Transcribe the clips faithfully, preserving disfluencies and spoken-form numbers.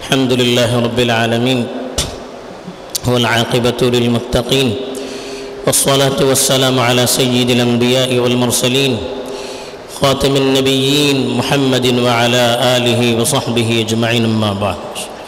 الحمد لله رب العالمين والعاقبة للمتقين والصلاة والسلام على سيد الأنبياء والمرسلين خاتم النبيين محمد وعلى آله وصحبه اجمعین اما بعد۔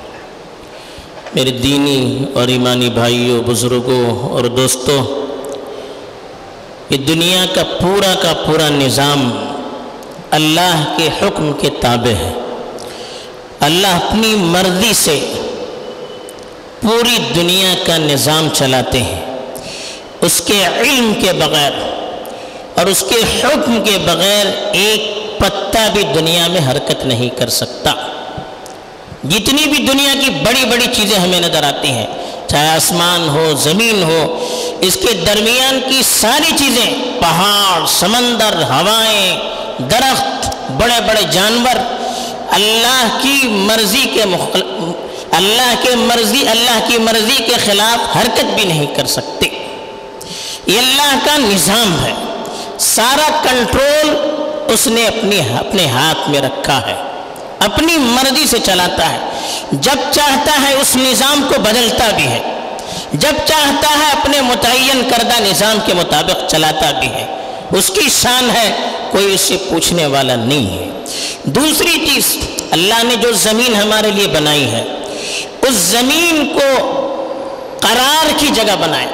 میرے دینی اور ایمانی بھائیوں، بزرگوں اور دوستوں، یہ دنیا کا پورا کا پورا نظام اللہ کے حکم کے تابع ہے۔ اللہ اپنی مرضی سے پوری دنیا کا نظام چلاتے ہیں، اس کے علم کے بغیر اور اس کے حکم کے بغیر ایک پتا بھی دنیا میں حرکت نہیں کر سکتا۔ جتنی بھی دنیا کی بڑی بڑی چیزیں ہمیں نظر آتی ہیں، چاہے آسمان ہو، زمین ہو، اس کے درمیان کی ساری چیزیں، پہاڑ، سمندر، ہوائیں، درخت، بڑے بڑے جانور، اللہ کی مرضی کے مخل... اللہ کے مرضی اللہ کی مرضی کے خلاف حرکت بھی نہیں کر سکتے۔ یہ اللہ کا نظام ہے، سارا کنٹرول اس نے اپنی اپنے ہاتھ میں رکھا ہے، اپنی مرضی سے چلاتا ہے۔ جب چاہتا ہے اس نظام کو بدلتا بھی ہے، جب چاہتا ہے اپنے متعین کردہ نظام کے مطابق چلاتا بھی ہے۔ اس کی شان ہے، کوئی اس سے پوچھنے والا نہیں ہے۔ دوسری چیز، اللہ نے جو زمین ہمارے لیے بنائی ہے، اس زمین کو قرار کی جگہ بنایا،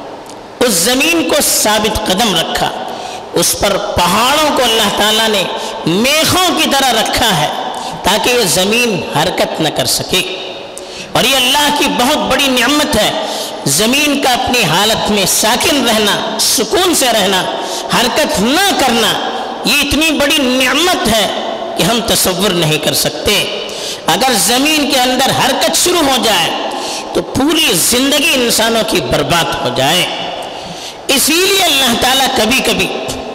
اس زمین کو ثابت قدم رکھا، اس پر پہاڑوں کو اللہ تعالیٰ نے میخوں کی طرح رکھا ہے تاکہ یہ زمین حرکت نہ کر سکے۔ اور یہ اللہ کی بہت بڑی نعمت ہے، زمین کا اپنی حالت میں ساکن رہنا، سکون سے رہنا، حرکت نہ کرنا، یہ اتنی بڑی نعمت ہے کہ ہم تصور نہیں کر سکتے۔ اگر زمین کے اندر حرکت شروع ہو جائے تو پوری زندگی انسانوں کی برباد ہو جائے۔ اسی لیے اللہ تعالیٰ کبھی کبھی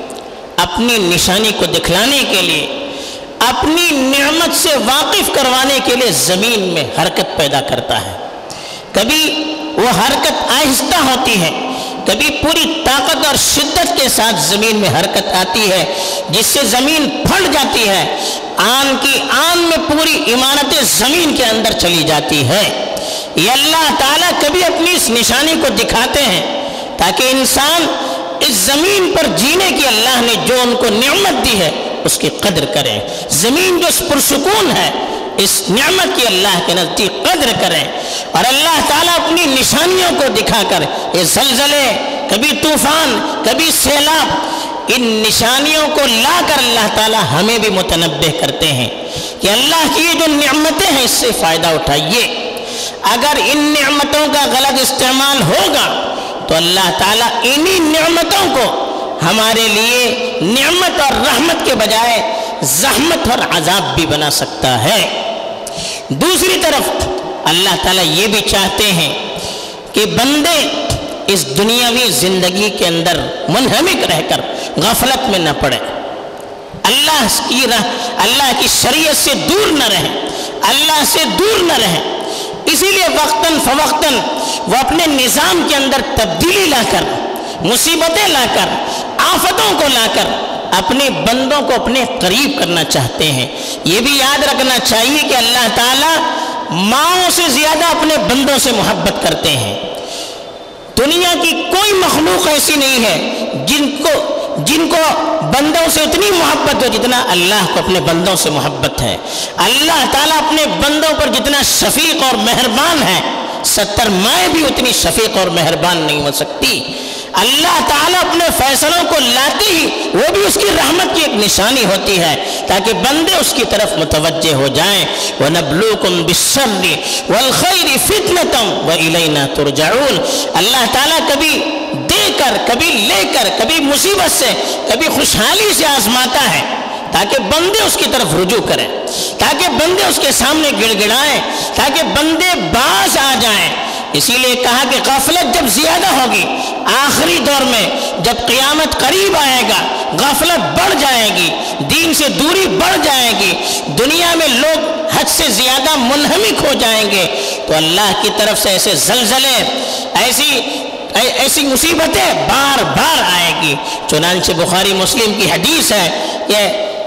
اپنی نشانی کو دکھلانے کے لیے، اپنی نعمت سے واقف کروانے کے لیے زمین میں حرکت پیدا کرتا ہے۔ کبھی وہ حرکت آہستہ ہوتی ہے، کبھی پوری طاقت اور شدت کے ساتھ زمین میں حرکت آتی ہے، جس سے زمین پھٹ جاتی ہے، آن کی آن میں پوری عمارت زمین کے اندر چلی جاتی ہے۔ یہ اللہ تعالیٰ کبھی اپنی اس نشانی کو دکھاتے ہیں تاکہ انسان اس زمین پر جینے کی اللہ نے جو ان کو نعمت دی ہے اس کی قدر کریں۔ زمین جو پرسکون ہے، اس نعمت کی اللہ کے نزدیک قدر کریں۔ اور اللہ تعالیٰ اپنی نشانیوں کو دکھا کر، یہ زلزلے، کبھی طوفان، کبھی سیلاب، ان نشانیوں کو لا کر اللہ تعالیٰ ہمیں بھی متنبہ کرتے ہیں کہ اللہ کی یہ جو نعمتیں ہیں اس سے فائدہ اٹھائیے۔ اگر ان نعمتوں کا غلط استعمال ہوگا تو اللہ تعالیٰ انہی نعمتوں کو ہمارے لیے نعمت اور رحمت کے بجائے زحمت اور عذاب بھی بنا سکتا ہے۔ دوسری طرف اللہ تعالیٰ یہ بھی چاہتے ہیں کہ بندے اس دنیاوی زندگی کے اندر منہمک رہ کر غفلت میں نہ پڑے، اللہ کی راہ اللہ کی شریعت سے دور نہ رہیں، اللہ سے دور نہ رہیں۔ اسی لیے وقتاً فوقتاً وہ اپنے نظام کے اندر تبدیلی لا کر، مصیبتیں لا کر، آفتوں کو لا کر اپنے بندوں کو اپنے قریب کرنا چاہتے ہیں۔ یہ بھی یاد رکھنا چاہیے کہ اللہ تعالیٰ ماؤں سے زیادہ اپنے بندوں سے محبت کرتے ہیں۔ دنیا کی کوئی مخلوق ایسی نہیں ہے جن کو جن کو بندوں سے اتنی محبت ہو جتنا اللہ کو اپنے بندوں سے محبت ہے۔ اللہ تعالیٰ اپنے بندوں پر جتنا شفیق اور مہربان ہے، ستر مائیں بھی اتنی شفیق اور مہربان نہیں ہو سکتی۔ اللہ تعالیٰ اپنے فیصلوں کو لاتے ہی وہ بھی اس کی رحمت کی ایک نشانی ہوتی ہے تاکہ بندے اس کی طرف متوجہ ہو جائیں۔ وَنَبْلُوكُمْ بِالشَّرِّ وَالْخَيْرِ فِتْنَةً وَإِلَيْنَا تُرْجَعُونَ۔ اللہ تعالیٰ کبھی دے کر، کبھی لے کر، کبھی مصیبت سے، کبھی خوشحالی سے آزماتا ہے تاکہ بندے اس کی طرف رجوع کریں، تاکہ بندے اس کے سامنے گڑ گڑائیں، تاکہ بندے باز آ جائیں۔ اسی لیے کہا کہ غفلت جب زیادہ ہوگی، آخری دور میں جب قیامت قریب آئے گا، غفلت بڑھ جائے گی، دین سے دوری بڑھ جائے گی، دنیا میں لوگ حد سے زیادہ منہمک ہو جائیں گے، تو اللہ کی طرف سے ایسے زلزلے، ایسی ایسی مصیبتیں بار بار آئے گی۔ چنانچہ بخاری مسلم کی حدیث ہے، یہ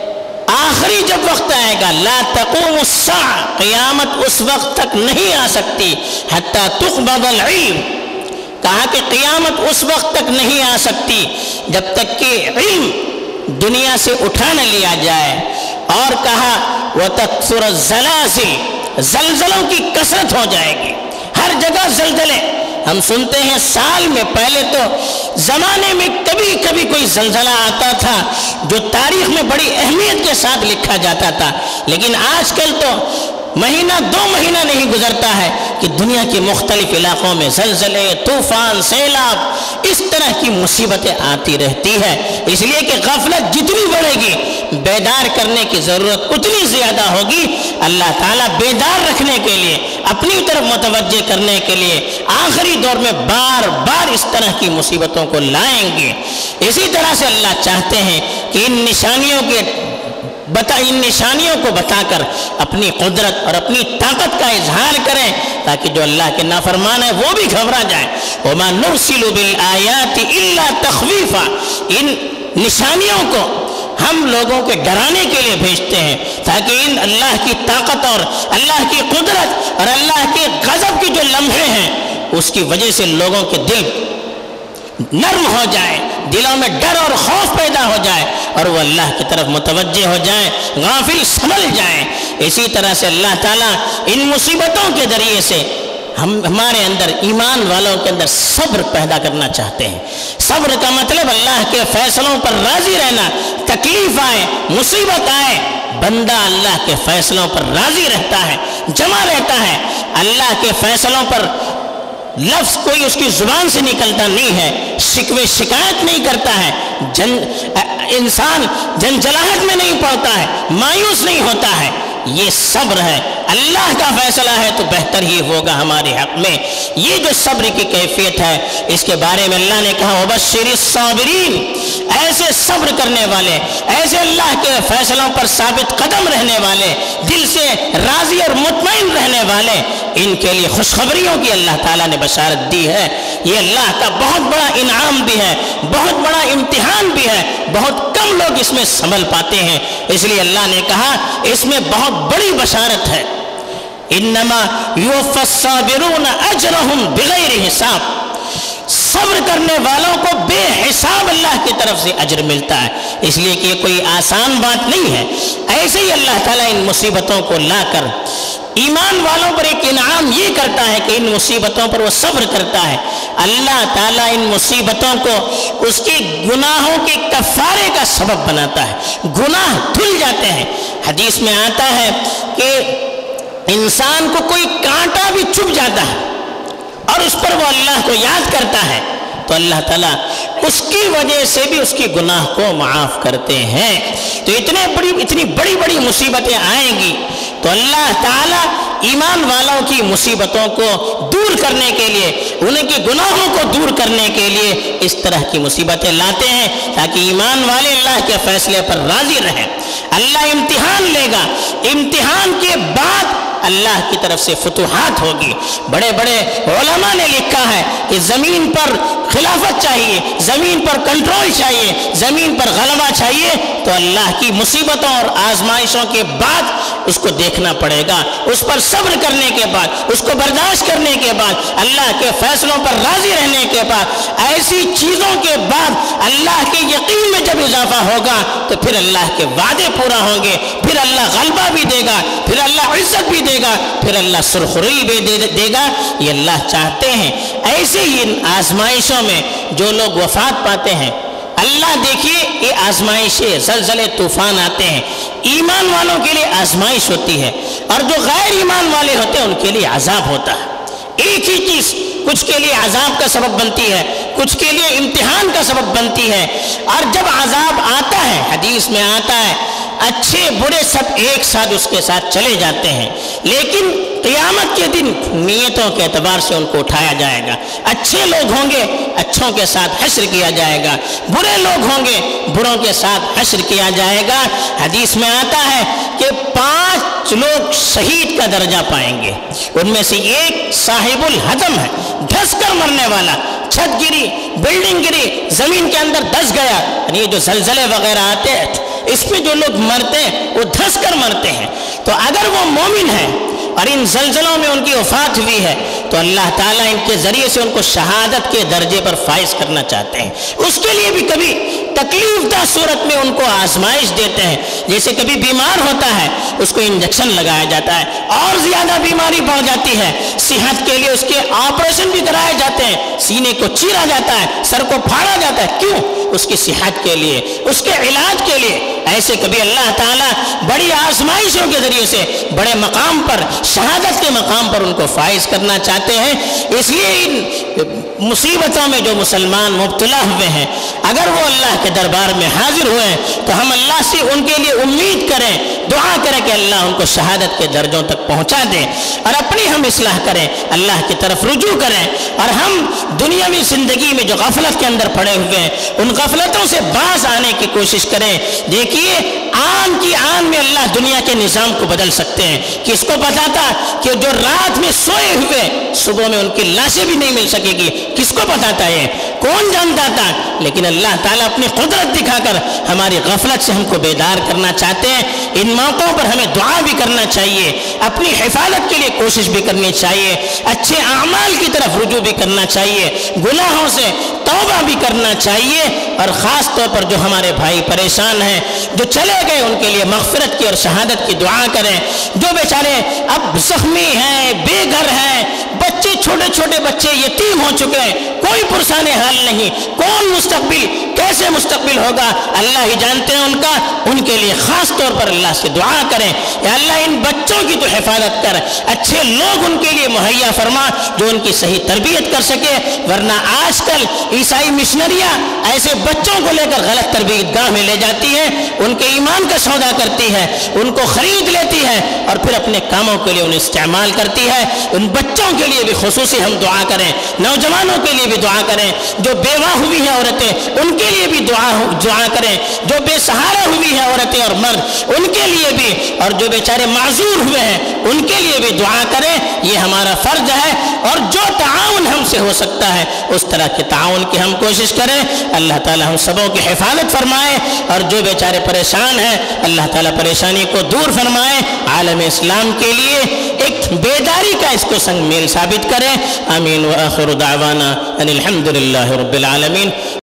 آخری جب وقت آئے گا لا تقوم الساعہ، قیامت اس وقت تک نہیں آ سکتی حتی تقبض العلم، کہا کہ قیامت اس وقت تک نہیں آ سکتی جب تک کہ علم دنیا سے اٹھا نہ لیا جائے، اور کہا وَتَكْثُرَ الزَّلَازِلُ، زلزلوں کی کثرت ہو جائے گی، ہر جگہ زلزلے۔ ہم سنتے ہیں سال میں، پہلے تو زمانے میں کبھی کبھی کوئی زلزلہ آتا تھا جو تاریخ میں بڑی اہمیت کے ساتھ لکھا جاتا تھا، لیکن آج کل تو مہینہ دو مہینہ نہیں گزرتا ہے کہ دنیا کے مختلف علاقوں میں زلزلے، طوفان، سیلاب، اس طرح کی مصیبتیں آتی رہتی ہے۔ اس لیے کہ غفلت جتنی بڑھے گی بیدار کرنے کی ضرورت اتنی زیادہ ہوگی۔ اللہ تعالیٰ بیدار رکھنے کے لیے، اپنی طرف متوجہ کرنے کے لیے آخری دور میں بار بار اس طرح کی مصیبتوں کو لائیں گے۔ اسی طرح سے اللہ چاہتے ہیں کہ ان نشانیوں کے بتا ان نشانیوں کو بتا کر اپنی قدرت اور اپنی طاقت کا اظہار کریں، تاکہ جو اللہ کے نافرمان ہیں وہ بھی گھبرا جائیں۔ وَمَا نُرْسِلُ بِالْآيَاتِ إِلَّا تَخْوِيفًا، ان نشانیوں کو ہم لوگوں کے ڈرانے کے لیے بھیجتے ہیں، تاکہ ان اللہ کی طاقت اور اللہ کی قدرت اور اللہ کے غضب کے جو لمحے ہیں اس کی وجہ سے لوگوں کے دل نرم ہو جائے، دلوں میں ڈر اور خوف پیدا ہو جائے، اور وہ اللہ کی طرف متوجہ ہو جائیں، غافل سنبھل جائیں۔ اسی طرح سے اللہ تعالیٰ ان مصیبتوں کے ذریعے سے ہم ہمارے اندر، ایمان والوں کے اندر صبر پیدا کرنا چاہتے ہیں۔ صبر کا مطلب اللہ کے فیصلوں پر راضی رہنا۔ تکلیف آئے، مصیبت آئے، بندہ اللہ کے فیصلوں پر راضی رہتا ہے، جمع رہتا ہے، اللہ کے فیصلوں پر لفظ کوئی اس کی زبان سے نکلتا نہیں ہے، شکوے شکایت نہیں کرتا ہے، جن انسان جنجلاہٹ میں نہیں پڑتا ہے، مایوس نہیں ہوتا ہے۔ یہ صبر ہے، اللہ کا فیصلہ ہے تو بہتر ہی ہوگا ہمارے حق میں۔ یہ جو صبر کی کیفیت ہے، اس کے بارے میں اللہ نے کہا وَبَشِّرِ الصَّابِرِينَ، ایسے صبر کرنے والے، ایسے اللہ کے فیصلوں پر ثابت قدم رہنے والے، دل سے راضی اور مطمئن رہنے والے، ان کے لیے خوشخبریوں کی اللہ تعالیٰ نے بشارت دی ہے۔ یہ اللہ کا بہت بڑا انعام بھی ہے، بہت بڑا امتحان بھی ہے، بہت کم لوگ اس میں سنبھل پاتے ہیں، اس لیے اللہ نے کہا اس میں بہت بڑی بشارت ہے۔ انما یوفی الصابرون اجرہم بغیر حساب، صبر کرنے والوں کو بے حساب اللہ کی طرف سے اجر ملتا ہے، اس لیے کہ یہ کوئی آسان بات نہیں ہے۔ ایسے ہی اللہ تعالیٰ ان مصیبتوں کو لا کر ایمان والوں پر ایک انعام یہ کرتا ہے کہ ان مصیبتوں پر وہ صبر کرتا ہے۔ اللہ تعالیٰ ان مصیبتوں کو اس کے گناہوں کے کفارے کا سبب بناتا ہے، گناہ دھل جاتے ہیں۔ حدیث میں آتا ہے کہ انسان کو کوئی کانٹا بھی چبھ جاتا ہے اور اس پر وہ اللہ کو یاد کرتا ہے تو اللہ تعالیٰ اس کی وجہ سے بھی اس کی گناہ کو معاف کرتے ہیں۔ تو اتنے بڑی اتنی بڑی بڑی مصیبتیں آئیں گی تو اللہ تعالیٰ ایمان والوں کی مصیبتوں کو دور کرنے کے لیے، انہیں کی گناہوں کو دور کرنے کے لیے اس طرح کی مصیبتیں لاتے ہیں تاکہ ایمان والے اللہ کے فیصلے پر راضی رہیں۔ اللہ امتحان لے گا، امتحان کے بعد اللہ کی طرف سے فتوحات ہوگی۔ بڑے بڑے علماء نے لکھا ہے کہ زمین پر خلافت چاہیے، زمین پر کنٹرول چاہیے، زمین پر غلبہ چاہیے تو اللہ کی مصیبتوں اور آزمائشوں کے بعد اس کو دیکھنا پڑے گا، اس پر صبر کرنے کے بعد، اس کو برداشت کرنے کے بعد، اللہ کے فیصلوں پر راضی رہنے کے بعد، ایسی چیزوں کے بعد اللہ کے یقین میں جب اضافہ ہوگا تو پھر اللہ کے وعدے پورا ہوں گے، پھر اللہ غلبہ بھی دے گا، پھر اللہ عزت بھی دے گا، پھر اللہ سرخروئی بھی دے گا۔ یہ اللہ چاہتے ہیں۔ ایسے ہی ان آزمائشوں میں جو لوگ وفات پاتے ہیں، اللہ دیکھیے یہ آزمائشیں، زلزلے، طوفان آتے ہیں، ایمان والوں کے لیے آزمائش ہوتی ہے اور جو غیر ایمان والے ہوتے ہیں ان کے لیے عذاب ہوتا ہے۔ ایک ہی چیز کچھ کے لیے عذاب کا سبب بنتی ہے، کچھ کے لیے امتحان کا سبب بنتی ہے۔ اور جب عذاب آتا ہے، حدیث میں آتا ہے اچھے برے سب ایک ساتھ اس کے ساتھ چلے جاتے ہیں، لیکن قیامت کے دن نیتوں کے اعتبار سے ان کو اٹھایا جائے گا۔ اچھے لوگ ہوں گے، اچھوں کے ساتھ حشر کیا جائے گا، برے لوگ ہوں گے، بروں کے ساتھ حشر کیا جائے گا۔ حدیث میں آتا ہے کہ پانچ لوگ شہید کا درجہ پائیں گے، ان میں سے ایک صاحب الحدم ہے، دھس کر مرنے والا، چھت گری، بلڈنگ گری، زمین کے اندر دھس گیا، یعنی یہ جو زلزلے وغیرہ آتے ہیں اس پہ جو لوگ مرتے ہیں وہ دھس کر مرتے ہیں. تو اگر وہ مومن ہے اور ان زلزلوں میں ان کی وفات ہوئی ہے تو اللہ تعالیٰ ان کے ذریعے سے ان کو شہادت کے درجے پر فائز کرنا چاہتے ہیں. اس کے لیے بھی کبھی تکلیف دہ صورت میں ان کو آزمائش دیتے ہیں. جیسے کبھی بیمار ہوتا ہے اس کو انجیکشن لگایا جاتا ہے, اور زیادہ بیماری بڑھ جاتی ہے, صحت کے لیے اس کے آپریشن بھی کرائے جاتے ہیں, سینے کو چیرا جاتا ہے, سر کو پھاڑا جاتا ہے. کیوں؟ اس کی صحت کے لیے, اس کے علاج کے لیے. ایسے کبھی اللہ تعالیٰ بڑی آزمائشوں کے ذریعے سے بڑے مقام پر, شہادت کے مقام پر ان کو فائز کرنا چاہتے ہیں. اس لیے ان مصیبتوں میں جو مسلمان مبتلا ہوئے ہیں, اگر وہ اللہ کے دربار میں حاضر ہوئے تو ہم اللہ سے ان کے لیے امید کریں, دعا کریں کہ اللہ ان کو شہادت کے درجوں تک پہنچا دے, اور اپنی ہم اصلاح کریں, اللہ کی طرف رجوع کریں, اور ہم دنیاوی زندگی میں جو غفلت کے اندر پڑے ہوئے ہیں ان غفلتوں سے باز آنے کی کوشش کریں. دیکھیے آن کی آن میں اللہ دنیا کے نظام کو بدل سکتے ہیں. کس کو پتا تھا کہ جو رات میں سوئے ہوئے صبح میں ان کی لاشیں بھی نہیں مل سکے گی؟ کس کو پتا تھا؟ یہ کون جانتا تھا؟ لیکن اللہ تعالیٰ اپنی قدرت دکھا کر ہماری غفلت سے ہم کو بیدار کرنا چاہتے ہیں. ان موقعوں پر ہمیں دعا بھی کرنا چاہیے, اپنی حفاظت کے لیے کوشش بھی کرنی چاہیے, اچھے اعمال کی طرف رجوع بھی کرنا چاہیے, گناہوں سے توبہ بھی کرنا چاہیے. اور خاص طور پر جو ہمارے بھائی پریشان ہیں, جو چلے گئے, ان کے لیے مغفرت کی اور شہادت کی دعا کریں. جو بیچارے اب زخمی ہیں, بے گھر ہیں, بچے چھوٹے چھوٹے بچے یتیم ہو چکے ہیں, کوئی پرسان حال نہیں, کون مستقبل کیسے مستقبل ہوگا اللہ ہی جانتے ہیں ان کا. ان کے لیے خاص طور پر اللہ سے دعا کریں, یا اللہ ان بچوں کی تو حفاظت کر, اچھے لوگ ان کے لیے مہیا فرما جو ان کی صحیح تربیت کر سکے. ورنہ آج کل عیسائی مشنریاں ایسے بچوں کو لے کر غلط تربیت گاہ میں لے جاتی ہیں, ان کے ایمان کا سودا کرتی ہے, ان کو خرید لیتی ہے اور پھر اپنے کاموں کے لیے انہیں استعمال کرتی ہے. ان بچوں کے لیے بھی خصوصی ہم دعا کریں, نوجوانوں کے لیے بھی دعا کریں, جو بیوہ ہوئی ہیں عورتیں ان کے لیے بھی دعا دعا کریں, جو بے سہارا ہوئی ہیں عورتیں اور مرد ان کے لیے بھی, اور جو بیچارے معذور ہوئے ہیں ان کے لیے بھی دعا کریں. یہ ہمارا فرض ہے, اور جو تعاون ہم سے ہو سکتا ہے اس طرح کے تعاون کی ہم کوشش کریں. اللہ تعالی ہم سبوں کی حفاظت فرمائے, اور جو بیچارے پریشان ہیں اللہ تعالی پریشانی کو دور فرمائے. عالم اسلام کے لیے ایک بیداری کا اس کو سنگ میل ثابت کریں. آمین. وآخر دعوانا ان الحمد للہ رب العالمین.